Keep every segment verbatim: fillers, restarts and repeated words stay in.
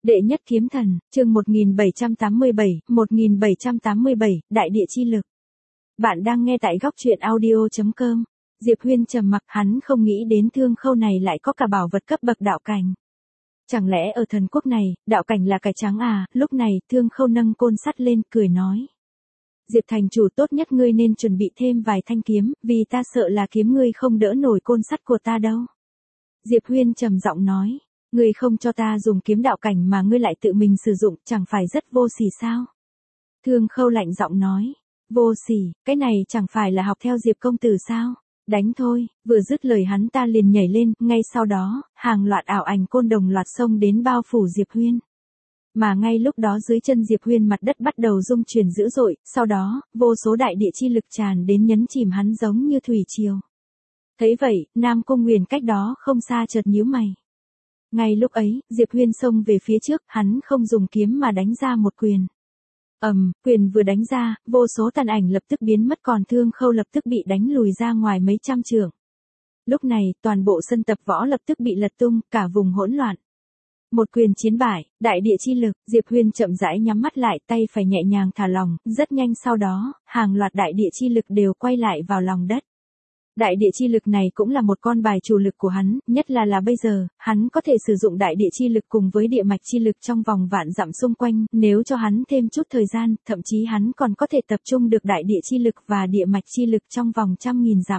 Đệ nhất kiếm thần, chương một nghìn bảy trăm tám mươi bảy, một nghìn bảy trăm tám mươi bảy, đại địa chi lực. Bạn đang nghe tại góc truyện audio chấm com. Diệp Huyên trầm mặc, hắn không nghĩ đến Thương Khâu này lại có cả bảo vật cấp bậc đạo cảnh. Chẳng lẽ ở thần quốc này, đạo cảnh là cái trắng à? Lúc này, Thương Khâu nâng côn sắt lên, cười nói. Diệp thành chủ, tốt nhất ngươi nên chuẩn bị thêm vài thanh kiếm, vì ta sợ là kiếm ngươi không đỡ nổi côn sắt của ta đâu. Diệp Huyên trầm giọng nói. Ngươi không cho ta dùng kiếm đạo cảnh mà ngươi lại tự mình sử dụng, chẳng phải rất vô sỉ sao? Thương Khâu lạnh giọng nói. Vô sỉ, cái này chẳng phải là học theo Diệp công tử sao? Đánh thôi, vừa dứt lời hắn ta liền nhảy lên, ngay sau đó, hàng loạt ảo ảnh côn đồng loạt xông đến bao phủ Diệp Huyên. Mà ngay lúc đó dưới chân Diệp Huyên mặt đất bắt đầu rung chuyển dữ dội, sau đó, vô số đại địa chi lực tràn đến nhấn chìm hắn giống như thủy triều. Thấy vậy, Nam Cung Nguyền cách đó không xa chợt nhíu mày. Ngay lúc ấy, Diệp Huyên xông về phía trước, hắn không dùng kiếm mà đánh ra một quyền. Ầm, um, quyền vừa đánh ra, vô số tàn ảnh lập tức biến mất, còn Thương Khâu lập tức bị đánh lùi ra ngoài mấy trăm trượng. Lúc này, toàn bộ sân tập võ lập tức bị lật tung, cả vùng hỗn loạn. Một quyền chiến bại, đại địa chi lực, Diệp Huyên chậm rãi nhắm mắt lại, tay phải nhẹ nhàng thả lỏng, rất nhanh sau đó, hàng loạt đại địa chi lực đều quay lại vào lòng đất. Đại địa chi lực này cũng là một con bài chủ lực của hắn, nhất là là bây giờ, hắn có thể sử dụng đại địa chi lực cùng với địa mạch chi lực trong vòng vạn dặm xung quanh, nếu cho hắn thêm chút thời gian, thậm chí hắn còn có thể tập trung được đại địa chi lực và địa mạch chi lực trong vòng trăm nghìn dặm.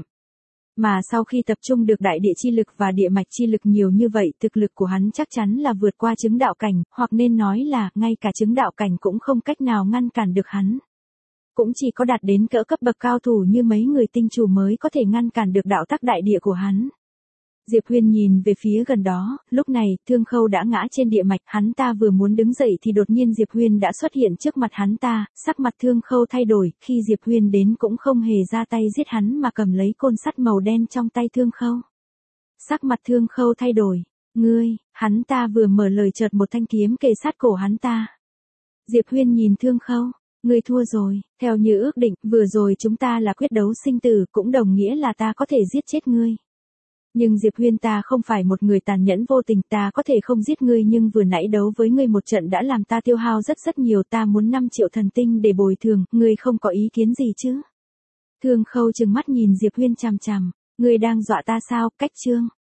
Mà sau khi tập trung được đại địa chi lực và địa mạch chi lực nhiều như vậy, thực lực của hắn chắc chắn là vượt qua chứng đạo cảnh, hoặc nên nói là, ngay cả chứng đạo cảnh cũng không cách nào ngăn cản được hắn. Cũng chỉ có đạt đến cỡ cấp bậc cao thủ như mấy người tinh chủ mới có thể ngăn cản được đạo tắc đại địa của hắn. Diệp Huyên nhìn về phía gần đó, lúc này, Thương Khâu đã ngã trên địa mạch, hắn ta vừa muốn đứng dậy thì đột nhiên Diệp Huyên đã xuất hiện trước mặt hắn ta, sắc mặt Thương Khâu thay đổi, khi Diệp Huyên đến cũng không hề ra tay giết hắn mà cầm lấy côn sắt màu đen trong tay Thương Khâu. Sắc mặt Thương Khâu thay đổi, ngươi, hắn ta vừa mở lời chợt một thanh kiếm kề sát cổ hắn ta. Diệp Huyên nhìn Thương Khâu. Ngươi thua rồi, theo như ước định, vừa rồi chúng ta là quyết đấu sinh tử, cũng đồng nghĩa là ta có thể giết chết ngươi. Nhưng Diệp Huyên, ta không phải một người tàn nhẫn vô tình, ta có thể không giết ngươi, nhưng vừa nãy đấu với ngươi một trận đã làm ta tiêu hao rất rất nhiều, ta muốn năm triệu thần tinh để bồi thường, ngươi không có ý kiến gì chứ? Thương Khâu trừng mắt nhìn Diệp Huyên chằm chằm, ngươi đang dọa ta sao? Cách chương.